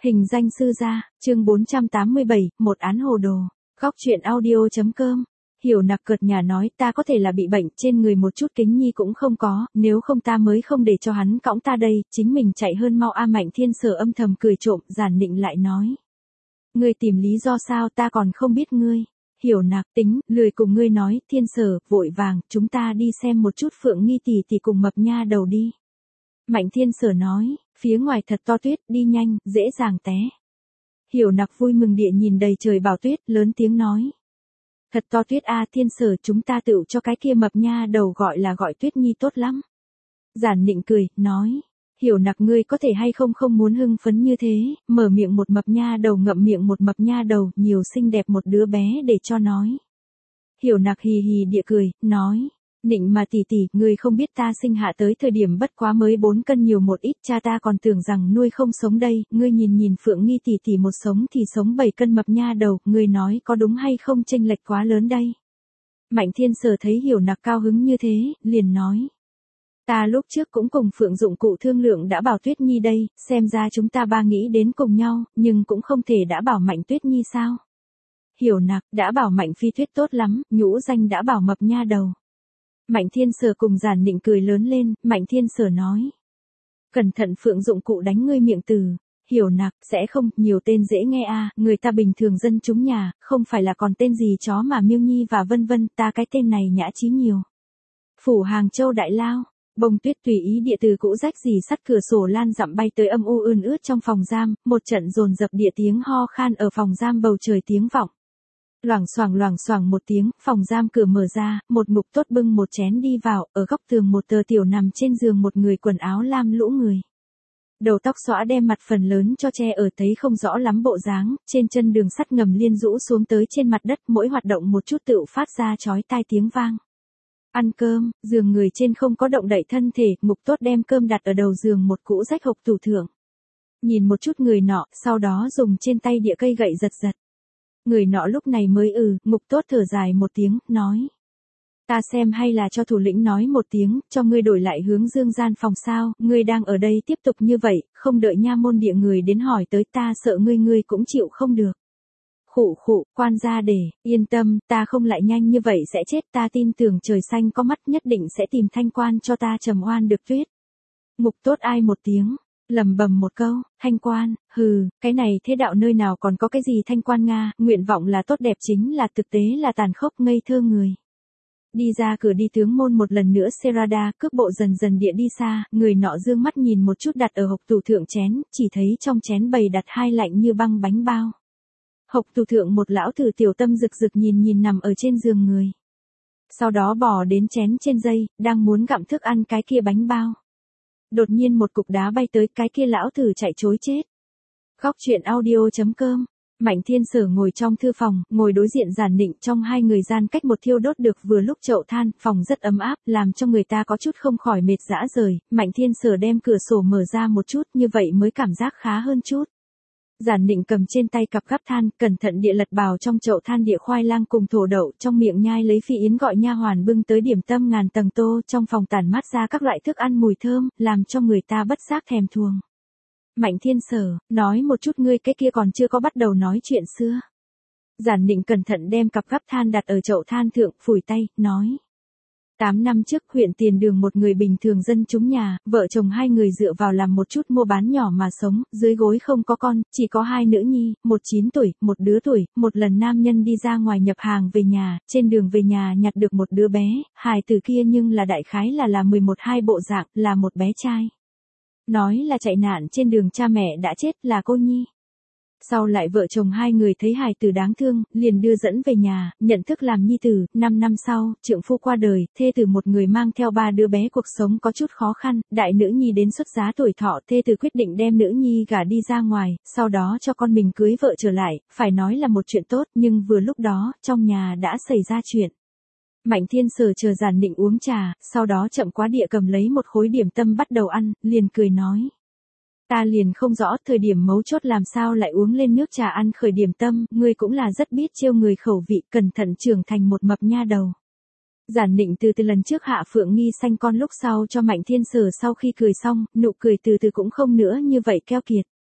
Hình danh sư gia, chương 487, một án hồ đồ. Góc truyện audio.com. Hiểu Nặc cợt nhả nói, ta có thể là bị bệnh, trên người một chút kính nhi cũng không có, nếu không ta mới không để cho hắn cõng ta đây, chính mình chạy hơn mau a. Mạnh Thiên Sở âm thầm cười trộm, giản nịnh lại nói. Ngươi tìm lý do sao, ta còn không biết ngươi. Hiểu Nặc tính, lười cùng ngươi nói. Thiên Sở, vội vàng, chúng ta đi xem một chút Phượng Nghi tỷ tỷ cùng Mập Nha Đầu đi. Mạnh Thiên Sở nói, phía ngoài thật to tuyết, đi nhanh, dễ dàng té. Hiểu Nặc vui mừng địa nhìn đầy trời bão tuyết, lớn tiếng nói. Thật to tuyết a. Thiên Sở, chúng ta tựu cho cái kia Mập Nha Đầu gọi Tuyết Nhi tốt lắm. Giản Nịnh cười, nói. Hiểu Nặc, ngươi có thể hay không muốn hưng phấn như thế, mở miệng một Mập Nha Đầu ngậm miệng một Mập Nha Đầu, nhiều xinh đẹp một đứa bé để cho nói. Hiểu Nặc hì hì địa cười, nói. Nịnh mà tỷ tỷ, ngươi không biết ta sinh hạ tới thời điểm bất quá mới 4 cân nhiều một ít, cha ta còn tưởng rằng nuôi không sống đây, ngươi nhìn Phượng Nghi tỷ tỷ một sống thì sống 7 cân Mập Nha Đầu, ngươi nói có đúng hay không, chênh lệch quá lớn đây. Mạnh Thiên Sở thấy Hiểu Nặc cao hứng như thế, liền nói. Ta lúc trước cũng cùng Phượng Dụng Cụ thương lượng đã bảo Tuyết Nhi đây, xem ra chúng ta ba nghĩ đến cùng nhau, nhưng cũng không thể đã bảo Mạnh Tuyết Nhi sao. Hiểu Nặc, đã bảo Mạnh Phi Tuyết tốt lắm, nhũ danh đã bảo Mập Nha Đầu. Mạnh Thiên Sở cùng Giản Nịnh cười lớn lên, Mạnh Thiên Sở nói. Cẩn thận Phượng Dụng Cụ đánh ngươi miệng từ. Hiểu Nặc, sẽ không, nhiều tên dễ nghe a. Người ta bình thường dân chúng nhà, không phải là còn tên gì chó mà Miêu Nhi và vân vân, ta cái tên này nhã chí nhiều. Phủ Hàng Châu Đại Lao, bông tuyết tùy ý địa từ cũ rách rì sắt cửa sổ lan dặm bay tới âm u ươn ướt trong phòng giam, một trận dồn dập địa tiếng ho khan ở phòng giam bầu trời tiếng vọng. Loảng xoảng một tiếng, phòng giam cửa mở ra, một ngục tốt bưng một chén đi vào, ở góc tường một tờ tiểu nằm trên giường một người quần áo lam lũ người. Đầu tóc xõa đem mặt phần lớn cho che ở, thấy không rõ lắm bộ dáng, trên chân đường sắt ngầm liên rũ xuống tới trên mặt đất, mỗi hoạt động một chút tựu phát ra chói tai tiếng vang. Ăn cơm, giường người trên không có động đậy thân thể, ngục tốt đem cơm đặt ở đầu giường một cũ rách hộc tủ thượng. Nhìn một chút người nọ, sau đó dùng trên tay địa cây gậy giật. Người nọ lúc này mới ngục tốt thở dài một tiếng, nói. Ta xem hay là cho thủ lĩnh nói một tiếng, cho ngươi đổi lại hướng dương gian phòng sao, ngươi đang ở đây tiếp tục như vậy, không đợi nha môn địa người đến hỏi tới ta sợ ngươi cũng chịu không được. Khụ, quan gia để, yên tâm, ta không lại nhanh như vậy sẽ chết, ta tin tưởng trời xanh có mắt nhất định sẽ tìm thanh quan cho ta trầm oan được tuyết. Ngục tốt ai một tiếng. Lầm bầm một câu, thanh quan, hừ, cái này thế đạo nơi nào còn có cái gì thanh quan Nga, nguyện vọng là tốt đẹp chính là thực tế là tàn khốc ngây thơ người. Đi ra cửa đi tướng môn một lần nữa Serada, cước bộ dần địa đi xa, người nọ dương mắt nhìn một chút đặt ở hộc tủ thượng chén, chỉ thấy trong chén bày đặt 2 lạnh như băng bánh bao. Hộc tủ thượng một lão thử tiểu tâm rực nhìn nằm ở trên giường người. Sau đó bỏ đến chén trên dây, đang muốn gặm thức ăn cái kia bánh bao. Đột nhiên một cục đá bay tới, cái kia lão thử chạy trối chết. Góc truyện audio.com. Mạnh Thiên Sở ngồi trong thư phòng, ngồi đối diện Giản Nịnh, trong hai người gian cách một thiêu đốt được vừa lúc chậu than, phòng rất ấm áp, làm cho người ta có chút không khỏi mệt dã rời. Mạnh Thiên Sở đem cửa sổ mở ra một chút, như vậy mới cảm giác khá hơn chút. Giản Nịnh cầm trên tay cặp gắp than, cẩn thận địa lật bào trong chậu than địa khoai lang cùng thổ đậu, trong miệng nhai lấy Phi Yến gọi nha hoàn bưng tới điểm tâm ngàn tầng tô, trong phòng tản mát ra các loại thức ăn mùi thơm, làm cho người ta bất giác thèm thuồng. Mạnh Thiên Sở, nói một chút ngươi cái kia còn chưa có bắt đầu nói chuyện xưa. Giản Nịnh cẩn thận đem cặp gắp than đặt ở chậu than thượng, phủi tay, nói. 8 năm trước, huyện Tiền Đường một người bình thường dân chúng nhà, vợ chồng hai người dựa vào làm một chút mua bán nhỏ mà sống, dưới gối không có con, chỉ có 2 nữ nhi, một 9 tuổi, một đứa tuổi, một lần nam nhân đi ra ngoài nhập hàng về nhà, trên đường về nhà nhặt được một đứa bé, hài tử kia nhưng là đại khái là 11-12 bộ dạng, là một bé trai. Nói là chạy nạn trên đường cha mẹ đã chết, là cô nhi. Sau lại vợ chồng hai người thấy hài tử đáng thương, liền đưa dẫn về nhà, nhận thức làm nhi tử. 5 năm sau, trượng phu qua đời, thê tử một người mang theo 3 đứa bé, cuộc sống có chút khó khăn, đại nữ nhi đến xuất giá tuổi thọ, thê tử quyết định đem nữ nhi gả đi ra ngoài, sau đó cho con mình cưới vợ trở lại, phải nói là một chuyện tốt, nhưng vừa lúc đó, trong nhà đã xảy ra chuyện. Mạnh Thiên Sở chờ Giản Nịnh uống trà, sau đó chậm quá địa cầm lấy một khối điểm tâm bắt đầu ăn, liền cười nói. Ta liền không rõ thời điểm mấu chốt làm sao lại uống lên nước trà ăn khởi điểm tâm, ngươi cũng là rất biết trêu người khẩu vị, cẩn thận trưởng thành một Mập Nha Đầu. Giản Nịnh từ lần trước hạ Phượng Nghi sanh con lúc sau cho Mạnh Thiên Sở sau khi cười xong, nụ cười từ cũng không nữa như vậy keo kiệt.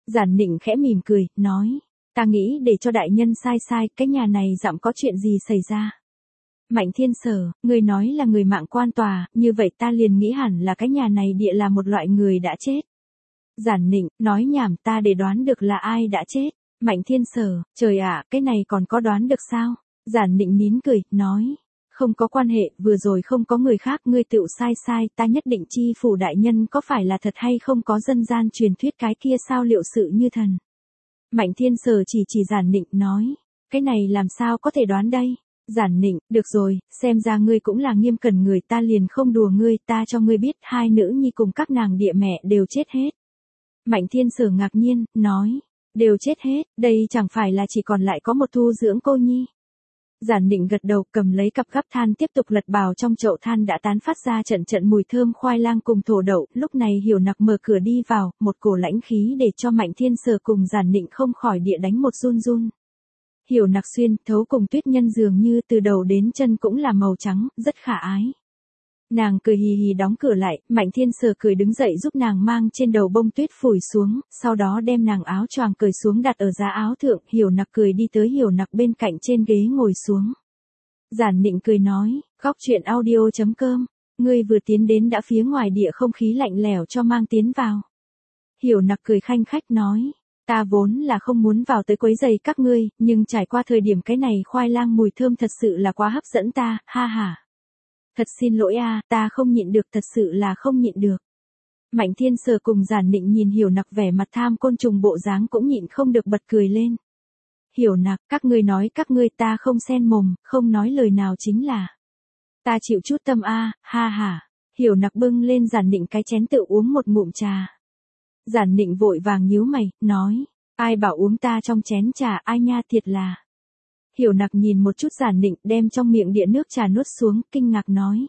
Giản Nịnh khẽ mỉm cười, nói, ta nghĩ để cho đại nhân sai, cái nhà này dặm có chuyện gì xảy ra. Mạnh Thiên Sở, ngươi nói là người mạng quan tòa, như vậy ta liền nghĩ hẳn là cái nhà này địa là một loại người đã chết. Giản Nịnh, nói nhảm, ta để đoán được là ai đã chết. Mạnh Thiên Sở, trời ạ, cái này còn có đoán được sao? Giản Nịnh nín cười, nói, không có quan hệ, vừa rồi không có người khác, ngươi tựu sai, ta nhất định chi phủ đại nhân có phải là thật hay không, có dân gian truyền thuyết cái kia sao liệu sự như thần. Mạnh Thiên Sở chỉ Giản Nịnh, nói, cái này làm sao có thể đoán đây? Giản Nịnh, được rồi, xem ra ngươi cũng là nghiêm cẩn người, ta liền không đùa ngươi, ta cho ngươi biết, hai nữ nhi cùng các nàng địa mẹ đều chết hết. Mạnh Thiên Sở ngạc nhiên, nói, đều chết hết, đây chẳng phải là chỉ còn lại có một thu dưỡng cô nhi. Giản Nịnh gật đầu, cầm lấy cặp gắp than tiếp tục lật bào trong chậu than đã tán phát ra trận mùi thơm khoai lang cùng thổ đậu, lúc này Hiểu Nặc mở cửa đi vào, một cổ lãnh khí để cho Mạnh Thiên Sở cùng Giản Nịnh không khỏi địa đánh một run. Hiểu Nặc xuyên thấu cùng Tuyết Nhân dường như từ đầu đến chân cũng là màu trắng, rất khả ái. Nàng cười hì hì đóng cửa lại, Mạnh Thiên Sở cười đứng dậy giúp nàng mang trên đầu bông tuyết phủi xuống, sau đó đem nàng áo choàng cởi xuống đặt ở giá áo thượng, Hiểu Nặc cười đi tới Hiểu Nặc bên cạnh trên ghế ngồi xuống. Giản Nịnh cười nói, góc chuyện audio.com, ngươi vừa tiến đến đã phía ngoài địa không khí lạnh lẽo cho mang tiến vào. Hiểu Nặc cười khanh khách nói, ta vốn là không muốn vào tới quấy rầy các ngươi, nhưng trải qua thời điểm cái này khoai lang mùi thơm thật sự là quá hấp dẫn ta, ha ha. Thật xin lỗi a, ta không nhịn được, thật sự là không nhịn được. Mạnh Thiên Sở cùng Giản Nịnh nhìn Hiểu Nặc vẻ mặt tham côn trùng bộ dáng cũng nhịn không được bật cười lên. Hiểu Nặc, các ngươi nói các ngươi, ta không xen mồm, không nói lời nào chính là. Ta chịu chút tâm a, ha ha. Hiểu Nặc bưng lên Giản Nịnh cái chén tự uống một ngụm trà. Giản Nịnh vội vàng nhíu mày, nói, ai bảo uống ta trong chén trà, ai nha, thiệt là. Hiểu Nặc nhìn một chút Giản Nịnh, đem trong miệng đĩa nước trà nuốt xuống, kinh ngạc nói.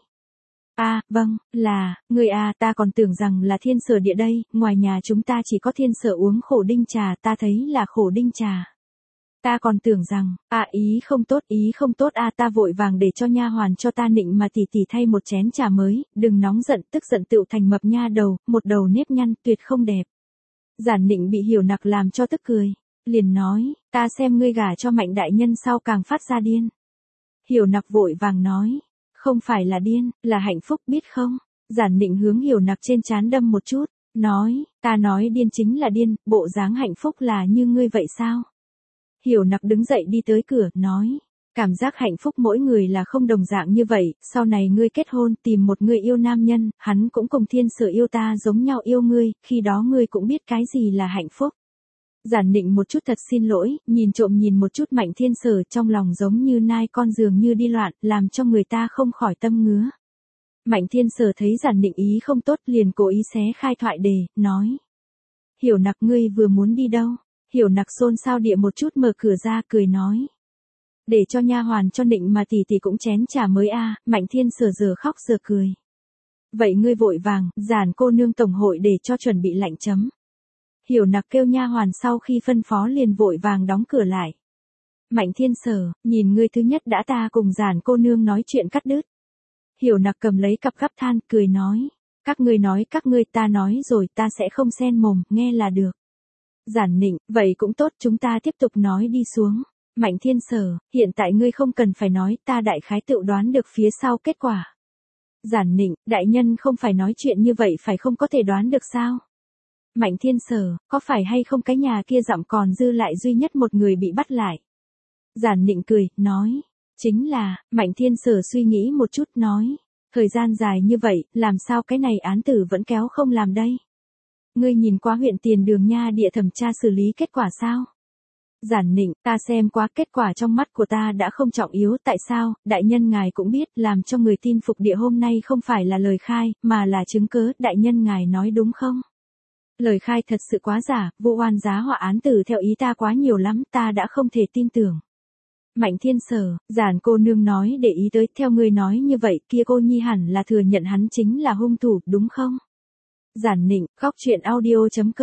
Vâng, là, người ta còn tưởng rằng là Thiên Sở địa đây, ngoài nhà chúng ta chỉ có Thiên Sở uống khổ đinh trà, ta thấy là khổ đinh trà. Ta còn tưởng rằng, ý không tốt ta vội vàng để cho nha hoàn cho ta Nịnh mà tỉ thay một chén trà mới, đừng nóng giận, tức giận tựu thành mập nha đầu, một đầu nếp nhăn, tuyệt không đẹp. Giản Nịnh bị Hiểu Nặc làm cho tức cười. Liền nói, ta xem ngươi gả cho Mạnh đại nhân sau càng phát ra điên. Hiểu Nặc vội vàng nói, không phải là điên, là hạnh phúc biết không? Giản Nịnh hướng Hiểu Nặc trên trán đâm một chút, nói, ta nói điên chính là điên, bộ dáng hạnh phúc là như ngươi vậy sao? Hiểu Nặc đứng dậy đi tới cửa, nói, cảm giác hạnh phúc mỗi người là không đồng dạng như vậy, sau này ngươi kết hôn tìm một người yêu nam nhân, hắn cũng cùng Thiên Sở yêu ta giống nhau yêu ngươi, khi đó ngươi cũng biết cái gì là hạnh phúc. Giản Nịnh một chút thật xin lỗi, nhìn trộm nhìn một chút Mạnh Thiên Sở, trong lòng giống như nai con dường như đi loạn, làm cho người ta không khỏi tâm ngứa. Mạnh Thiên Sở thấy Giản Nịnh ý không tốt liền cố ý xé khai thoại đề, nói. Hiểu Nặc, ngươi vừa muốn đi đâu? Hiểu Nặc xôn xao địa một chút mở cửa ra, cười nói. Để cho nha hoàn cho Nịnh mà tỷ cũng chén trà mới Mạnh Thiên Sở giờ khóc giờ cười. Vậy ngươi vội vàng, Giản cô nương tổng hội để cho chuẩn bị lạnh chấm. Hiểu Nặc kêu nha hoàn sau khi phân phó liền vội vàng đóng cửa lại. Mạnh Thiên Sở, nhìn ngươi thứ nhất đã ta cùng Giản cô nương nói chuyện cắt đứt. Hiểu Nặc cầm lấy cặp gắp than, cười nói. Các ngươi nói các ngươi, ta nói rồi, ta sẽ không xen mồm, nghe là được. Giản Nịnh, vậy cũng tốt, chúng ta tiếp tục nói đi xuống. Mạnh Thiên Sở, hiện tại ngươi không cần phải nói, ta đại khái tự đoán được phía sau kết quả. Giản Nịnh, đại nhân không phải nói chuyện như vậy phải không có thể đoán được sao? Mạnh Thiên Sở, có phải hay không cái nhà kia dặm còn dư lại duy nhất một người bị bắt lại? Giản Nịnh cười, nói. Chính là, Mạnh Thiên Sở suy nghĩ một chút, nói. Thời gian dài như vậy, làm sao cái này án tử vẫn kéo không làm đây? Ngươi nhìn qua huyện Tiền Đường nha địa thẩm tra xử lý kết quả sao? Giản Nịnh, ta xem qua, kết quả trong mắt của ta đã không trọng yếu, tại sao? Đại nhân ngài cũng biết, làm cho người tin phục địa hôm nay không phải là lời khai, mà là chứng cớ, đại nhân ngài nói đúng không? Lời khai thật sự quá giả, vụ oan giá họa án tử theo ý ta quá nhiều lắm, ta đã không thể tin tưởng. Mạnh Thiên Sở, Giản cô nương nói để ý tới, theo ngươi nói như vậy, kia cô nhi hẳn là thừa nhận hắn chính là hung thủ, đúng không? Giản Nịnh, góc chuyện audio.com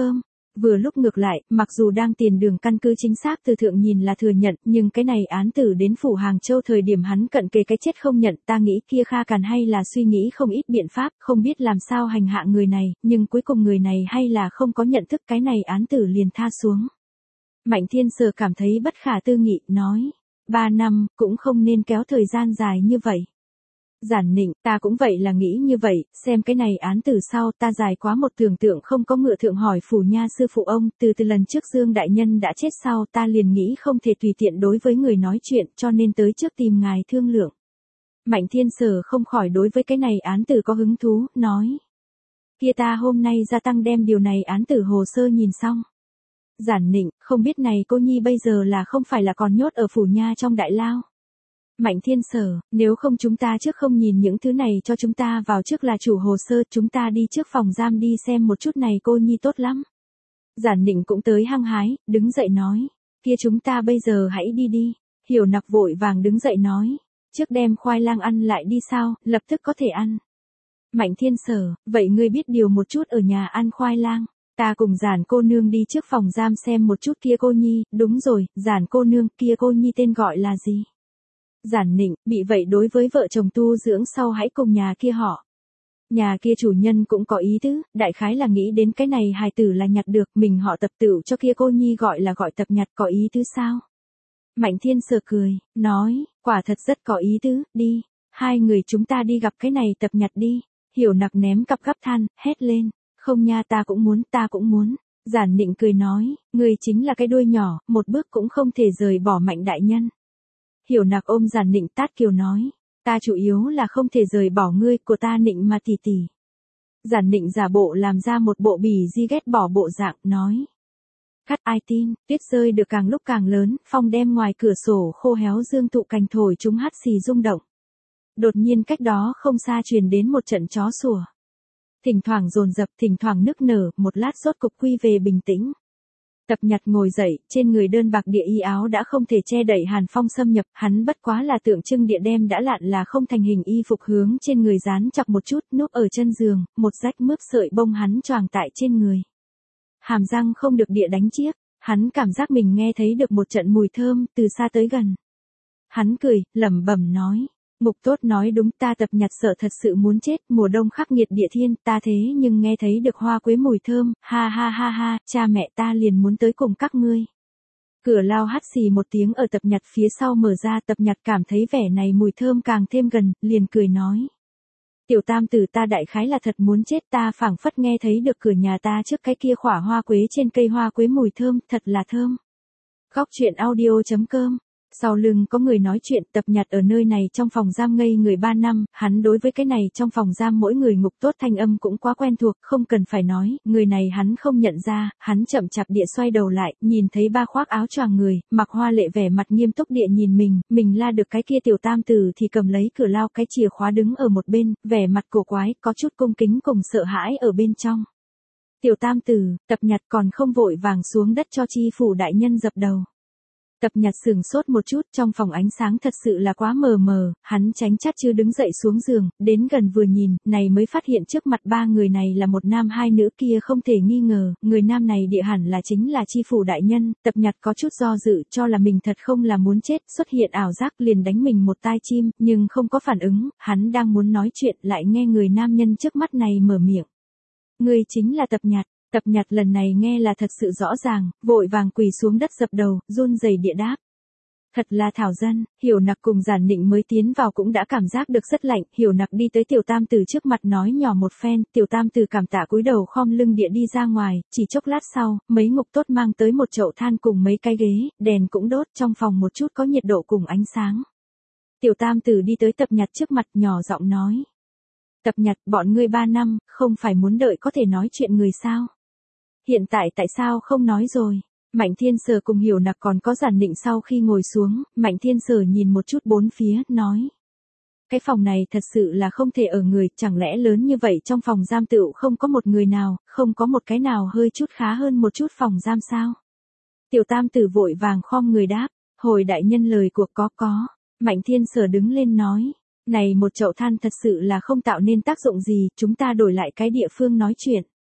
vừa lúc ngược lại, mặc dù đang tiền đường căn cứ chính xác từ thượng nhìn là thừa nhận, nhưng cái này án tử đến phủ Hàng Châu thời điểm hắn cận kề cái chết không nhận, ta nghĩ kia Kha Càn hay là suy nghĩ không ít biện pháp, không biết làm sao hành hạ người này, nhưng cuối cùng người này hay là không có nhận thức, cái này án tử liền tha xuống. Mạnh Thiên Sở cảm thấy bất khả tư nghị, nói, 3 năm, cũng không nên kéo thời gian dài như vậy. Giản Nịnh, ta cũng vậy là nghĩ như vậy, xem cái này án từ sau ta dài quá một tưởng tượng không có ngựa thượng hỏi phủ nha sư phụ ông, từ lần trước Dương Đại Nhân đã chết sau ta liền nghĩ không thể tùy tiện đối với người nói chuyện cho nên tới trước tìm ngài thương lượng. Mạnh Thiên Sở không khỏi đối với cái này án tử có hứng thú, nói. Kia ta hôm nay gia tăng đem điều này án tử hồ sơ nhìn xong. Giản Nịnh, không biết này cô nhi bây giờ là không phải là còn nhốt ở phủ nha trong đại lao. Mạnh Thiên Sở, nếu không chúng ta trước không nhìn những thứ này cho chúng ta vào trước là chủ hồ sơ, chúng ta đi trước phòng giam đi xem một chút này cô nhi tốt lắm. Giản Nịnh cũng tới hăng hái, đứng dậy nói, kia chúng ta bây giờ hãy đi đi. Hiểu Nặc vội vàng đứng dậy nói, trước đem khoai lang ăn lại đi sao, lập tức có thể ăn. Mạnh Thiên Sở, vậy ngươi biết điều một chút ở nhà ăn khoai lang. Ta cùng Giản cô nương đi trước phòng giam xem một chút kia cô nhi, đúng rồi, Giản cô nương, kia cô nhi tên gọi là gì? Giản Nịnh, bị vậy đối với vợ chồng tu dưỡng sau hãy cùng nhà kia họ. Nhà kia chủ nhân cũng có ý tứ, đại khái là nghĩ đến cái này hài tử là nhặt được, mình họ Tập tựu cho kia cô nhi gọi là gọi Tập nhặt, có ý tứ sao? Mạnh Thiên Sở cười, nói, quả thật rất có ý tứ, đi, hai người chúng ta đi gặp cái này Tập nhặt đi. Hiểu Nặc ném cặp gấp than, hét lên, không nha, ta cũng muốn, ta cũng muốn. Giản Nịnh cười nói, ngươi chính là cái đuôi nhỏ, một bước cũng không thể rời bỏ Mạnh đại nhân. Hiểu Nặc ôm Giản Nịnh tát kiều nói, ta chủ yếu là không thể rời bỏ ngươi, của ta Nịnh mà tỷ tỷ. Giản Nịnh giả bộ làm ra một bộ bỉ di ghét bỏ bộ dạng, nói. Cắt ai tin, tuyết rơi được càng lúc càng lớn, phong đem ngoài cửa sổ khô héo dương tụ cành thổi chúng hắt xì rung động. Đột nhiên cách đó không xa truyền đến một trận chó sủa. Thỉnh thoảng dồn dập, thỉnh thoảng nức nở, một lát rốt cục quy về bình tĩnh. Tập nhặt ngồi dậy, trên người đơn bạc địa y áo đã không thể che đậy hàn phong xâm nhập, hắn bất quá là tượng trưng địa đem đã lạn là không thành hình y phục hướng trên người dán chặt một chút, núp ở chân giường, một rách mướp sợi bông hắn choàng tại trên người. Hàm răng không được địa đánh chiếc, hắn cảm giác mình nghe thấy được một trận mùi thơm, từ xa tới gần. Hắn cười, lẩm bẩm nói. Mục Tốt nói đúng, ta Tập nhặt sợ thật sự muốn chết, mùa đông khắc nghiệt địa thiên, ta thế nhưng nghe thấy được hoa quế mùi thơm, ha ha ha ha, cha mẹ ta liền muốn tới cùng các ngươi. Cửa lao hắt xì một tiếng ở Tập nhặt phía sau mở ra, Tập nhặt cảm thấy vẻ này mùi thơm càng thêm gần, liền cười nói. Tiểu tam tử, ta đại khái là thật muốn chết, ta phảng phất nghe thấy được cửa nhà ta trước cái kia khỏa hoa quế trên cây hoa quế mùi thơm, thật là thơm. Góc truyện audio.com. Sau lưng có người nói chuyện, Tập nhặt ở nơi này trong phòng giam ngây người 3 năm, hắn đối với cái này trong phòng giam mỗi người ngục tốt thanh âm cũng quá quen thuộc, không cần phải nói, người này hắn không nhận ra, hắn chậm chạp địa xoay đầu lại, nhìn thấy ba khoác áo choàng người, mặc hoa lệ vẻ mặt nghiêm túc địa nhìn mình la được cái kia tiểu tam tử thì cầm lấy cửa lao cái chìa khóa đứng ở một bên, vẻ mặt cổ quái, có chút cung kính cùng sợ hãi ở bên trong. Tiểu tam tử, Tập nhặt còn không vội vàng xuống đất cho chi phủ đại nhân dập đầu. Tập nhặt sửng sốt một chút, trong phòng ánh sáng thật sự là quá mờ mờ, hắn tránh chát chưa đứng dậy xuống giường, đến gần vừa nhìn, này mới phát hiện trước mặt ba người này là một nam hai nữ, kia không thể nghi ngờ, người nam này địa hẳn là chính là chi phủ đại nhân. Tập nhặt có chút do dự, cho là mình thật không là muốn chết, xuất hiện ảo giác liền đánh mình một tai chim, nhưng không có phản ứng, hắn đang muốn nói chuyện lại nghe người nam nhân trước mắt này mở miệng. Người chính là Tập nhặt. Tập nhặt lần này nghe là thật sự rõ ràng, vội vàng quỳ xuống đất dập đầu, run rẩy địa đáp. Thật là thảo dân. Hiểu Nặc cùng Giản Nịnh mới tiến vào cũng đã cảm giác được rất lạnh, Hiểu Nặc đi tới tiểu tam tử trước mặt nói nhỏ một phen, tiểu tam tử cảm tạ cúi đầu khom lưng địa đi ra ngoài, chỉ chốc lát sau, mấy ngục tốt mang tới một chậu than cùng mấy cái ghế, đèn cũng đốt, trong phòng một chút có nhiệt độ cùng ánh sáng. Tiểu tam tử đi tới Tập nhặt trước mặt nhỏ giọng nói. Tập nhặt, bọn ngươi 3 năm, không phải muốn đợi có thể nói chuyện người sao? Hiện tại sao không nói rồi? Mạnh Thiên Sở cùng Hiểu Nặc còn có Giản Nịnh sau khi ngồi xuống, Mạnh Thiên Sở nhìn một chút bốn phía, nói. Cái phòng này thật sự là không thể ở người, chẳng lẽ lớn như vậy trong phòng giam tựu không có một người nào, không có một cái nào hơi chút khá hơn một chút phòng giam sao? Tiểu tam tử vội vàng khom người đáp, hồi đại nhân lời cuộc có. Mạnh Thiên Sở đứng lên nói, này một chậu than thật sự là không tạo nên tác dụng gì, chúng ta đổi lại cái địa phương nói chuyện.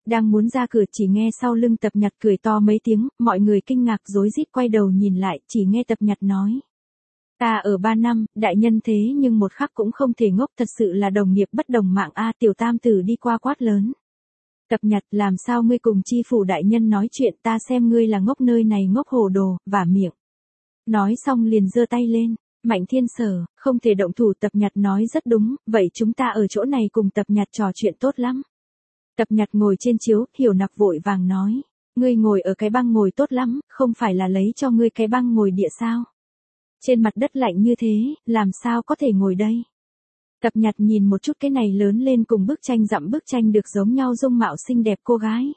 Đang muốn ra cửa chỉ nghe sau lưng Tập Nhật cười to mấy tiếng, mọi người kinh ngạc rối rít quay đầu nhìn lại, chỉ nghe Tập Nhật nói. Ta ở 3 năm, đại nhân thế nhưng một khắc cũng không thể ngốc, thật sự là đồng nghiệp bất đồng mạng a. Tiểu tam tử đi qua quát lớn. Tập Nhật, làm sao ngươi cùng chi phủ đại nhân nói chuyện, ta xem ngươi là ngốc nơi này ngốc hồ đồ, vả miệng. Nói xong liền giơ tay lên. Mạnh Thiên Sở, không thể động thủ. Tập Nhật nói rất đúng, vậy chúng ta ở chỗ này cùng Tập Nhật trò chuyện tốt lắm. Tập Nhật ngồi trên chiếu, Hiểu Nặc vội vàng nói. Ngươi ngồi ở cái băng ngồi tốt lắm, không phải là lấy cho ngươi cái băng ngồi địa sao? Trên mặt đất lạnh như thế, làm sao có thể ngồi đây? Tập Nhật nhìn một chút cái này lớn lên cùng bức tranh dặm bức tranh được giống nhau dung mạo xinh đẹp cô gái.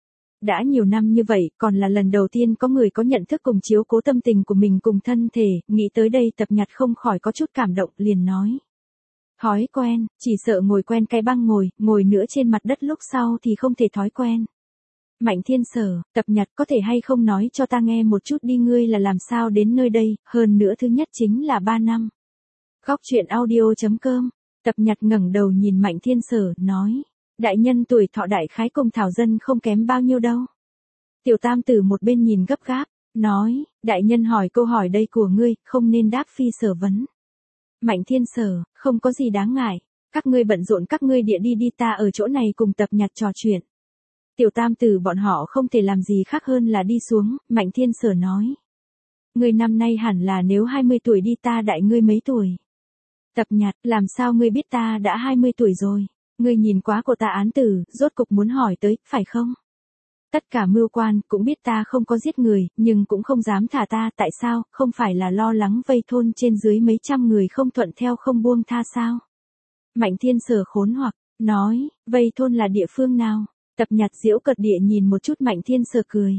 Đã nhiều năm như vậy, còn là lần đầu tiên có người có nhận thức cùng chiếu cố tâm tình của mình cùng thân thể, nghĩ tới đây Tập Nhật không khỏi có chút cảm động, liền nói. Thói quen, chỉ sợ ngồi quen cái băng ngồi nữa trên mặt đất lúc sau thì không thể thói quen. Mạnh Thiên Sở, Tập Nhật có thể hay không nói cho ta nghe một chút đi, ngươi là làm sao đến nơi đây, hơn nữa thứ nhất chính là 3 năm. Góc chuyện audio.com, Tập Nhật ngẩng đầu nhìn Mạnh Thiên Sở, nói. Đại nhân tuổi thọ đại khái cùng Thảo Dân không kém bao nhiêu đâu. Tiểu tam tử một bên nhìn gấp gáp, nói, đại nhân hỏi câu hỏi đây của ngươi, không nên đáp phi sở vấn. Mạnh Thiên Sở, không có gì đáng ngại, các ngươi bận rộn các ngươi địa đi ta ở chỗ này cùng Tập Nhật trò chuyện. Tiểu tam tử bọn họ không thể làm gì khác hơn là đi xuống, Mạnh Thiên Sở nói. Ngươi năm nay hẳn là nếu 20 tuổi đi, ta đại ngươi mấy tuổi? Tập Nhật, làm sao ngươi biết ta đã 20 tuổi rồi? Ngươi nhìn quá của ta án tử, rốt cục muốn hỏi tới, phải không? Tất cả mưu quan cũng biết ta không có giết người, nhưng cũng không dám thả ta, tại sao, không phải là lo lắng vây thôn trên dưới mấy trăm người không thuận theo không buông tha sao? Mạnh Thiên Sở khốn hoặc, nói, vây thôn là địa phương nào? Tập Nhật giễu cợt địa nhìn một chút Mạnh Thiên Sở cười.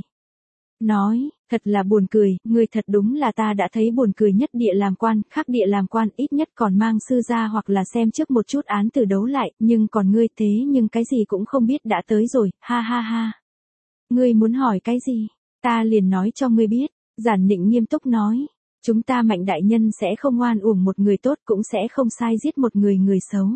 Nói, thật là buồn cười, ngươi thật đúng là ta đã thấy buồn cười nhất. Địa làm quan, khác địa làm quan ít nhất còn mang sư ra hoặc là xem trước một chút án tử đấu lại, nhưng còn ngươi thế nhưng cái gì cũng không biết đã tới rồi, ha ha ha. Ngươi muốn hỏi cái gì? Ta liền nói cho ngươi biết. Giản Nịnh nghiêm túc nói. Chúng ta Mạnh đại nhân sẽ không oan uổng một người tốt, cũng sẽ không sai giết một người xấu.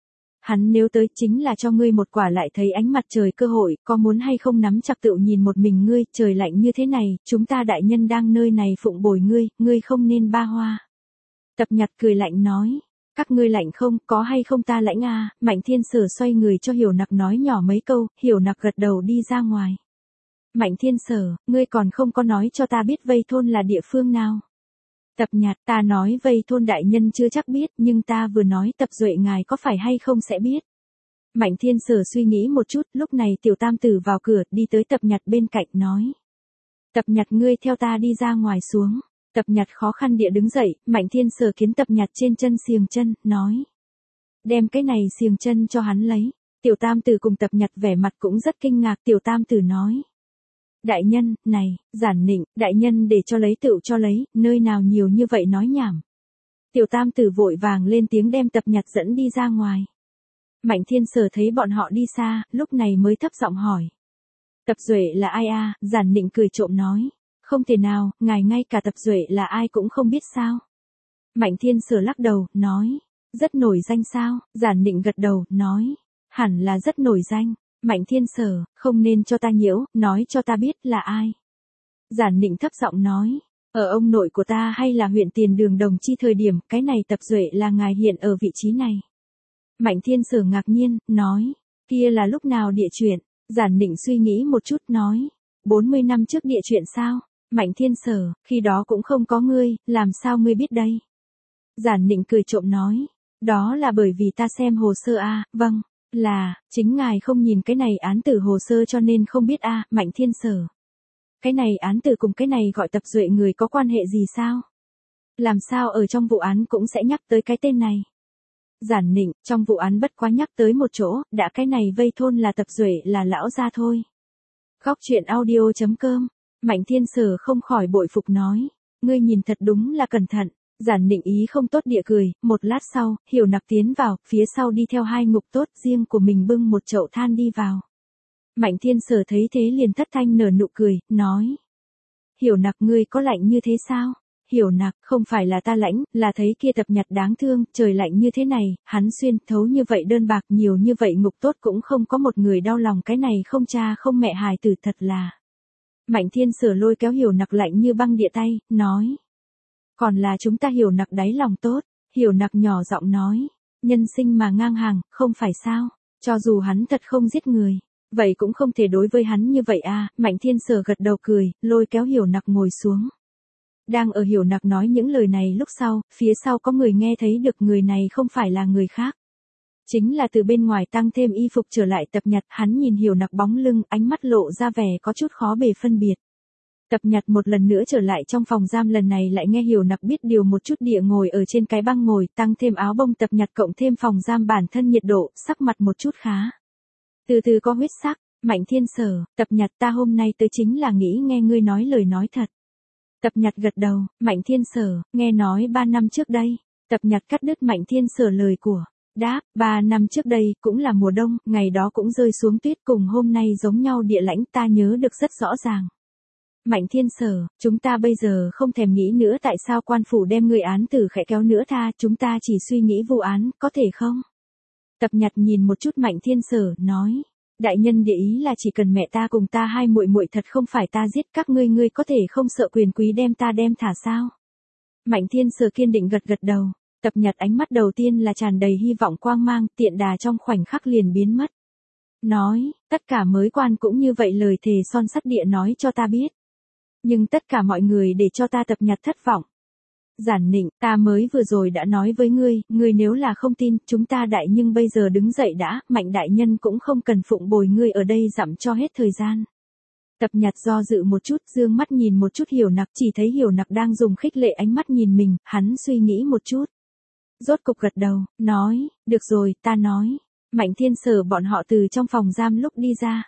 Hắn nếu tới chính là cho ngươi một quả lại thấy ánh mặt trời cơ hội, có muốn hay không nắm chặt tựu nhìn một mình ngươi, trời lạnh như thế này, chúng ta đại nhân đang nơi này phụng bồi ngươi không nên ba hoa. Tập Nhật cười lạnh nói, các ngươi lạnh không, có hay không ta lãnh à? Mạnh Thiên Sở xoay người cho Hiểu Nặc nói nhỏ mấy câu, Hiểu Nặc gật đầu đi ra ngoài. Mạnh Thiên Sở, ngươi còn không có nói cho ta biết vây thôn là địa phương nào. Tập Nhật, ta nói vây thôn đại nhân chưa chắc biết, nhưng ta vừa nói Tập Duệ ngài có phải hay không sẽ biết. Mạnh Thiên Sở suy nghĩ một chút, lúc này tiểu tam tử vào cửa, đi tới Tập Nhật bên cạnh nói. Tập Nhật ngươi theo ta đi ra ngoài xuống. Tập Nhật khó khăn địa đứng dậy, Mạnh Thiên Sở kiến Tập Nhật trên chân xiềng chân, nói. Đem cái này xiềng chân cho hắn lấy. Tiểu tam tử cùng Tập Nhật vẻ mặt cũng rất kinh ngạc, tiểu tam tử nói. Đại nhân, này, Giản Nịnh, đại nhân để cho lấy tựu cho lấy, nơi nào nhiều như vậy nói nhảm. Tiểu tam tử vội vàng lên tiếng đem Tập Nhật dẫn đi ra ngoài. Mạnh Thiên Sở thấy bọn họ đi xa, lúc này mới thấp giọng hỏi. Tập Duệ là ai a? Giản Nịnh cười trộm nói. Không thể nào, ngài ngay cả Tập Duệ là ai cũng không biết sao. Mạnh Thiên Sở lắc đầu, nói. Rất nổi danh sao? Giản Nịnh gật đầu, nói. Hẳn là rất nổi danh. Mạnh Thiên Sở, không nên cho ta nhiễu, nói cho ta biết là ai. Giản Nịnh thấp giọng nói, ở ông nội của ta hay là huyện Tiền Đường Đồng Chi thời điểm, cái này Tập Duệ là ngài hiện ở vị trí này. Mạnh Thiên Sở ngạc nhiên, nói, kia là lúc nào địa chuyện? Giản Nịnh suy nghĩ một chút nói, 40 năm trước địa chuyện sao? Mạnh Thiên Sở, khi đó cũng không có ngươi, làm sao ngươi biết đây? Giản Nịnh cười trộm nói, đó là bởi vì ta xem hồ sơ a, vâng. Là, chính ngài không nhìn cái này án tử hồ sơ cho nên không biết a. Mạnh Thiên Sở. Cái này án tử cùng cái này gọi Tập Duệ người có quan hệ gì sao? Làm sao ở trong vụ án cũng sẽ nhắc tới cái tên này? Giản Nịnh, trong vụ án bất quá nhắc tới một chỗ, đã cái này vây thôn là Tập Duệ là lão gia thôi. Góc chuyện audio.com, Mạnh Thiên Sở không khỏi bội phục nói, ngươi nhìn thật đúng là cẩn thận. Giản Nịnh ý không tốt địa cười, một lát sau, Hiểu Nặc tiến vào, phía sau đi theo hai ngục tốt riêng của mình bưng một chậu than đi vào. Mạnh Thiên Sở thấy thế liền thất thanh nở nụ cười, nói. Hiểu Nặc ngươi có lạnh như thế sao? Hiểu Nặc, không phải là ta lãnh, là thấy kia Tập Nhật đáng thương, trời lạnh như thế này, hắn xuyên thấu như vậy đơn bạc nhiều như vậy ngục tốt cũng không có một người đau lòng, cái này không cha không mẹ hài tử thật là. Mạnh Thiên Sở lôi kéo Hiểu Nặc lạnh như băng địa tay, nói. Còn là chúng ta Hiểu Nặc đáy lòng tốt, Hiểu Nặc nhỏ giọng nói. Nhân sinh mà ngang hàng, không phải sao, cho dù hắn thật không giết người, vậy cũng không thể đối với hắn như vậy à, Mạnh Thiên Sở gật đầu cười, lôi kéo Hiểu Nặc ngồi xuống. Đang ở Hiểu Nặc nói những lời này lúc sau, phía sau có người nghe thấy được người này không phải là người khác. Chính là từ bên ngoài tăng thêm y phục trở lại Tập Nhật, hắn nhìn Hiểu Nặc bóng lưng, ánh mắt lộ ra vẻ có chút khó bề phân biệt. Tập Nhật một lần nữa trở lại trong phòng giam, lần này lại nghe Hiểu Nặc biết điều một chút địa ngồi ở trên cái băng ngồi, tăng thêm áo bông Tập Nhật cộng thêm phòng giam bản thân nhiệt độ, sắc mặt một chút khá. Từ từ có huyết sắc, Mạnh Thiên Sở, Tập Nhật ta hôm nay tới chính là nghĩ nghe ngươi nói lời nói thật. Tập Nhật gật đầu, Mạnh Thiên Sở, nghe nói 3 năm trước đây, Tập Nhật cắt đứt Mạnh Thiên Sở lời của. Đáp, 3 năm trước đây, cũng là mùa đông, ngày đó cũng rơi xuống tuyết cùng hôm nay giống nhau địa lãnh ta nhớ được rất rõ ràng. Mạnh Thiên Sở, chúng ta bây giờ không thèm nghĩ nữa tại sao quan phủ đem người án tử khẽ kéo nữa tha, chúng ta chỉ suy nghĩ vụ án, có thể không? Tập Nhật nhìn một chút Mạnh Thiên Sở, nói. Đại nhân để ý là chỉ cần mẹ ta cùng ta hai muội muội thật không phải ta giết các ngươi có thể không sợ quyền quý đem ta đem thả sao? Mạnh Thiên Sở kiên định gật gật đầu. Tập Nhật ánh mắt đầu tiên là tràn đầy hy vọng quang mang, tiện đà trong khoảnh khắc liền biến mất. Nói, tất cả mới quan cũng như vậy lời thề son sắt địa nói cho ta biết. Nhưng tất cả mọi người để cho ta Tập Nhật thất vọng. Giản Nịnh, ta mới vừa rồi đã nói với ngươi nếu là không tin, chúng ta đại nhưng bây giờ đứng dậy đã, Mạnh đại nhân cũng không cần phụng bồi ngươi ở đây dặm cho hết thời gian. Tập Nhật do dự một chút, dương mắt nhìn một chút Hiểu Nặc, chỉ thấy Hiểu Nặc đang dùng khích lệ ánh mắt nhìn mình, hắn suy nghĩ một chút. Rốt cục gật đầu, nói, được rồi, ta nói. Mạnh Thiên Sở bọn họ từ trong phòng giam lúc đi ra.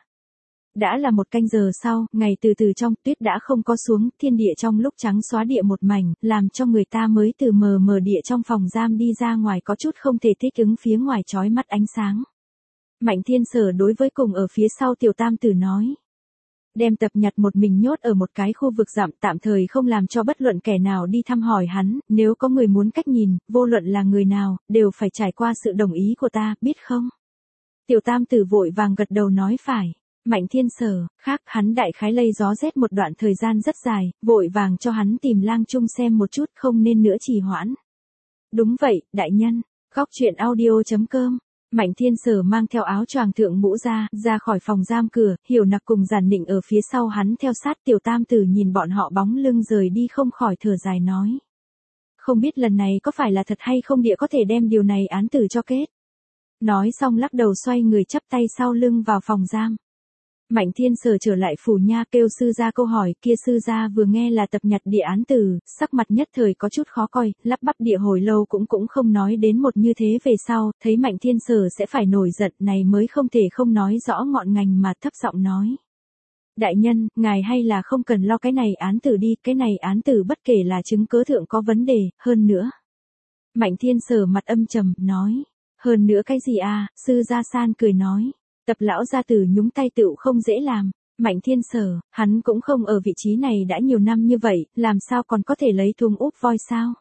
Đã là 1 canh giờ sau, ngày từ từ trong tuyết đã không có xuống, thiên địa trong lúc trắng xóa địa một mảnh, làm cho người ta mới từ mờ mờ địa trong phòng giam đi ra ngoài có chút không thể thích ứng phía ngoài chói mắt ánh sáng. Mạnh Thiên Sở đối với cùng ở phía sau Tiểu Tam Tử nói. Đem Tập Nhật một mình nhốt ở một cái khu vực dặm, tạm thời không làm cho bất luận kẻ nào đi thăm hỏi hắn, nếu có người muốn cách nhìn, vô luận là người nào, đều phải trải qua sự đồng ý của ta, biết không? Tiểu Tam Tử vội vàng gật đầu nói phải. Mạnh Thiên Sở, khác hắn đại khái lây gió rét một đoạn thời gian rất dài, vội vàng cho hắn tìm Lang Trung xem một chút, không nên nữa trì hoãn. Đúng vậy, đại nhân. Góc truyện audio.com. Mạnh Thiên Sở mang theo áo choàng thượng mũ ra khỏi phòng giam cửa, Hiểu Nặc cùng Giản Nịnh ở phía sau hắn theo sát. Tiểu Tam Tử nhìn bọn họ bóng lưng rời đi không khỏi thở dài nói. Không biết lần này có phải là thật hay không địa có thể đem điều này án tử cho kết. Nói xong lắc đầu xoay người chắp tay sau lưng vào phòng giam. Mạnh Thiên Sở trở lại phủ nha kêu sư gia câu hỏi, kia sư gia vừa nghe là Tập Nhật địa án tử, sắc mặt nhất thời có chút khó coi, lắp bắp địa hồi lâu cũng không nói đến một như thế về sau, thấy Mạnh Thiên Sở sẽ phải nổi giận này mới không thể không nói rõ ngọn ngành mà thấp giọng nói. Đại nhân, ngài hay là không cần lo cái này án tử đi, cái này án tử bất kể là chứng cớ thượng có vấn đề, hơn nữa. Mạnh Thiên Sở mặt âm trầm, nói. Hơn nữa cái gì à, sư gia san cười nói. Tập lão gia tử nhúng tay tựu không dễ làm. Mạnh Thiên Sở, hắn cũng không ở vị trí này đã nhiều năm như vậy, làm sao còn có thể lấy thùng úp voi sao?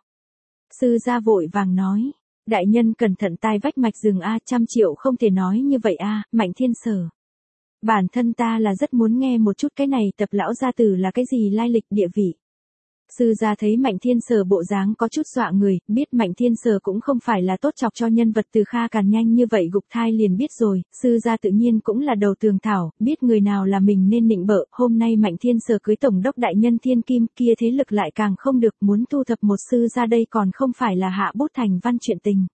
Sư gia vội vàng nói. Đại nhân cẩn thận tai vách mạch rừng a, 100 triệu không thể nói như vậy a, Mạnh Thiên Sở. Bản thân ta là rất muốn nghe một chút cái này Tập lão gia tử là cái gì lai lịch địa vị. Sư gia thấy Mạnh Thiên Sở bộ dáng có chút dọa người, biết Mạnh Thiên Sở cũng không phải là tốt chọc cho nhân vật từ Kha Càn nhanh như vậy gục thai liền biết rồi, sư gia tự nhiên cũng là đầu tường thảo, biết người nào là mình nên nịnh bợ, hôm nay Mạnh Thiên Sở cưới tổng đốc đại nhân Thiên Kim kia thế lực lại càng không được, muốn thu thập một sư gia đây còn không phải là hạ bút thành văn chuyện tình.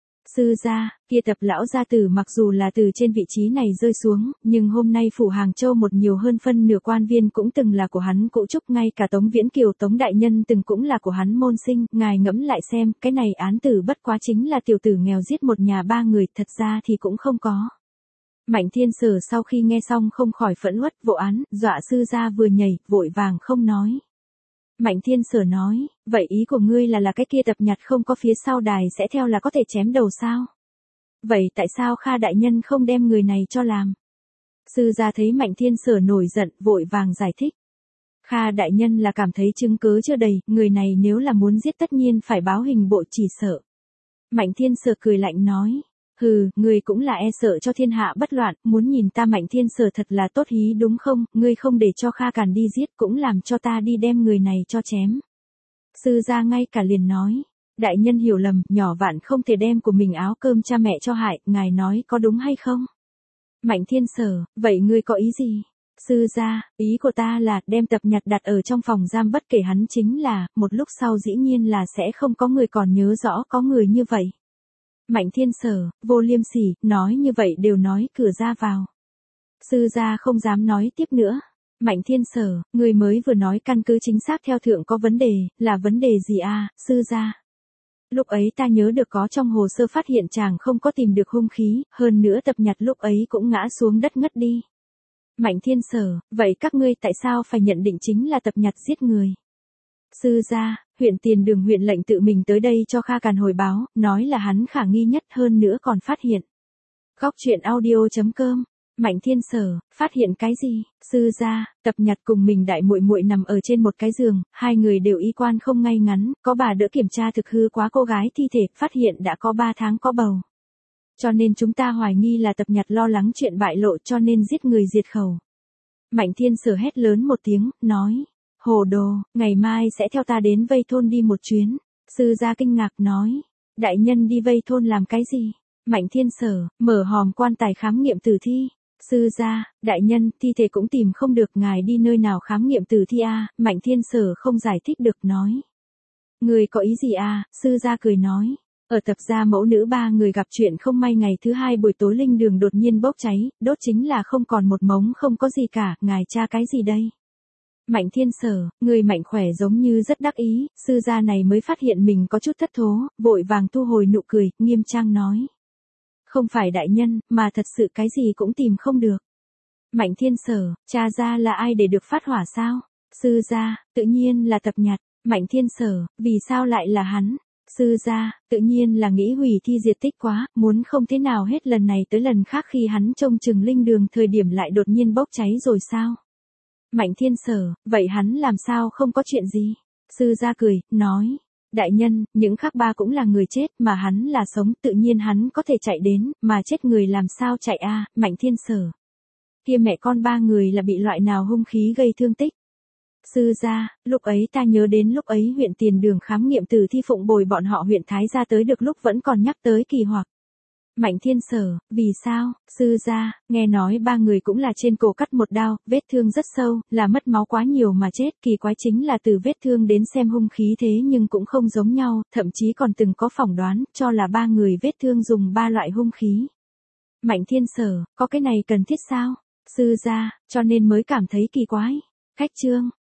Sư gia, kia Tập lão gia tử mặc dù là từ trên vị trí này rơi xuống, nhưng hôm nay phủ Hàng Châu một nhiều hơn phân nửa quan viên cũng từng là của hắn cũ trúc, ngay cả Tống Viễn Kiều Tống đại nhân từng cũng là của hắn môn sinh, ngài ngẫm lại xem, cái này án tử bất quá chính là tiểu tử nghèo giết một nhà 3 người, thật ra thì cũng không có. Mạnh Thiên Sở sau khi nghe xong không khỏi phẫn uất, vô án, dọa sư gia vừa nhảy, vội vàng không nói. Mạnh Thiên Sở nói, vậy ý của ngươi là cái kia Tập Nhật không có phía sau đài sẽ theo là có thể chém đầu sao? Vậy tại sao Kha đại nhân không đem người này cho làm? Sư gia thấy Mạnh Thiên Sở nổi giận, vội vàng giải thích. Kha đại nhân là cảm thấy chứng cứ chưa đầy, người này nếu là muốn giết tất nhiên phải báo hình bộ chỉ sợ. Mạnh Thiên Sở cười lạnh nói. Hừ, ngươi cũng là e sợ cho thiên hạ bất loạn, muốn nhìn ta Mạnh Thiên Sở thật là tốt hí đúng không, ngươi không để cho Kha Càn đi giết cũng làm cho ta đi đem người này cho chém. Sư gia ngay cả liền nói. Đại nhân hiểu lầm, nhỏ vạn không thể đem của mình áo cơm cha mẹ cho hại, ngài nói có đúng hay không? Mạnh Thiên Sở, vậy ngươi có ý gì? Sư gia, ý của ta là đem Tập Nhặt đặt ở trong phòng giam bất kể hắn chính là, một lúc sau dĩ nhiên là sẽ không có người còn nhớ rõ có người như vậy. Mạnh Thiên Sở, vô liêm sỉ, nói như vậy đều nói cửa ra vào. Sư gia không dám nói tiếp nữa. Mạnh Thiên Sở, người mới vừa nói căn cứ chính xác theo thượng có vấn đề, là vấn đề gì à, sư gia? Lúc ấy ta nhớ được có trong hồ sơ phát hiện chàng không có tìm được hung khí, hơn nữa Tập Nhặt lúc ấy cũng ngã xuống đất ngất đi. Mạnh Thiên Sở, vậy các ngươi tại sao phải nhận định chính là Tập Nhặt giết người? Sư gia, huyện Tiền Đường huyện lệnh tự mình tới đây cho Kha Càn hồi báo, nói là hắn khả nghi nhất hơn nữa còn phát hiện. Góc truyện audio.com. Mạnh Thiên Sở, phát hiện cái gì? Sư gia, Tập Nhặt cùng mình đại muội muội nằm ở trên một cái giường, hai người đều y quan không ngay ngắn, có bà đỡ kiểm tra thực hư quá cô gái thi thể, phát hiện đã có 3 tháng có bầu. Cho nên chúng ta hoài nghi là Tập Nhặt lo lắng chuyện bại lộ cho nên giết người diệt khẩu. Mạnh Thiên Sở hét lớn một tiếng, nói. Hồ đồ, ngày mai sẽ theo ta đến Vây Thôn đi một chuyến. Sư gia kinh ngạc nói. Đại nhân đi Vây Thôn làm cái gì? Mạnh Thiên Sở, mở hòm quan tài khám nghiệm tử thi. Sư gia, đại nhân, thi thể cũng tìm không được, ngài đi nơi nào khám nghiệm tử thi à? Mạnh Thiên Sở không giải thích được nói. Người có ý gì à? Sư gia cười nói. Ở Tập gia mẫu nữ 3 người gặp chuyện không may, ngày thứ 2 buổi tối linh đường đột nhiên bốc cháy, đốt chính là không còn một mống, không có gì cả, ngài tra cái gì đây? Mạnh Thiên Sở, người Mạnh khỏe giống như rất đắc ý, sư gia này mới phát hiện mình có chút thất thố, vội vàng thu hồi nụ cười, nghiêm trang nói. Không phải đại nhân, mà thật sự cái gì cũng tìm không được. Mạnh Thiên Sở, cha ra là ai để được phát hỏa sao? Sư gia, tự nhiên là Tập Nhặt. Mạnh Thiên Sở, vì sao lại là hắn? Sư gia, tự nhiên là nghĩ hủy thi diệt tích quá, muốn không thế nào hết lần này tới lần khác khi hắn trông chừng linh đường thời điểm lại đột nhiên bốc cháy rồi sao? Mạnh Thiên Sở, vậy hắn làm sao không có chuyện gì? Sư gia cười, nói. Đại nhân, những khác 3 cũng là người chết mà hắn là sống, tự nhiên hắn có thể chạy đến, mà chết người làm sao chạy à? Mạnh Thiên Sở. Kia mẹ con 3 người là bị loại nào hung khí gây thương tích? Sư gia, lúc ấy ta nhớ đến lúc ấy huyện Tiền Đường khám nghiệm tử thi phụng bồi bọn họ huyện Thái gia tới được lúc vẫn còn nhắc tới kỳ hoặc. Mạnh Thiên Sở, vì sao? Sư gia, nghe nói 3 người cũng là trên cổ cắt một đao, vết thương rất sâu, là mất máu quá nhiều mà chết, kỳ quái chính là từ vết thương đến xem hung khí thế nhưng cũng không giống nhau, thậm chí còn từng có phỏng đoán, cho là 3 người vết thương dùng 3 loại hung khí. Mạnh Thiên Sở, có cái này cần thiết sao? Sư gia, cho nên mới cảm thấy kỳ quái. Khách chương.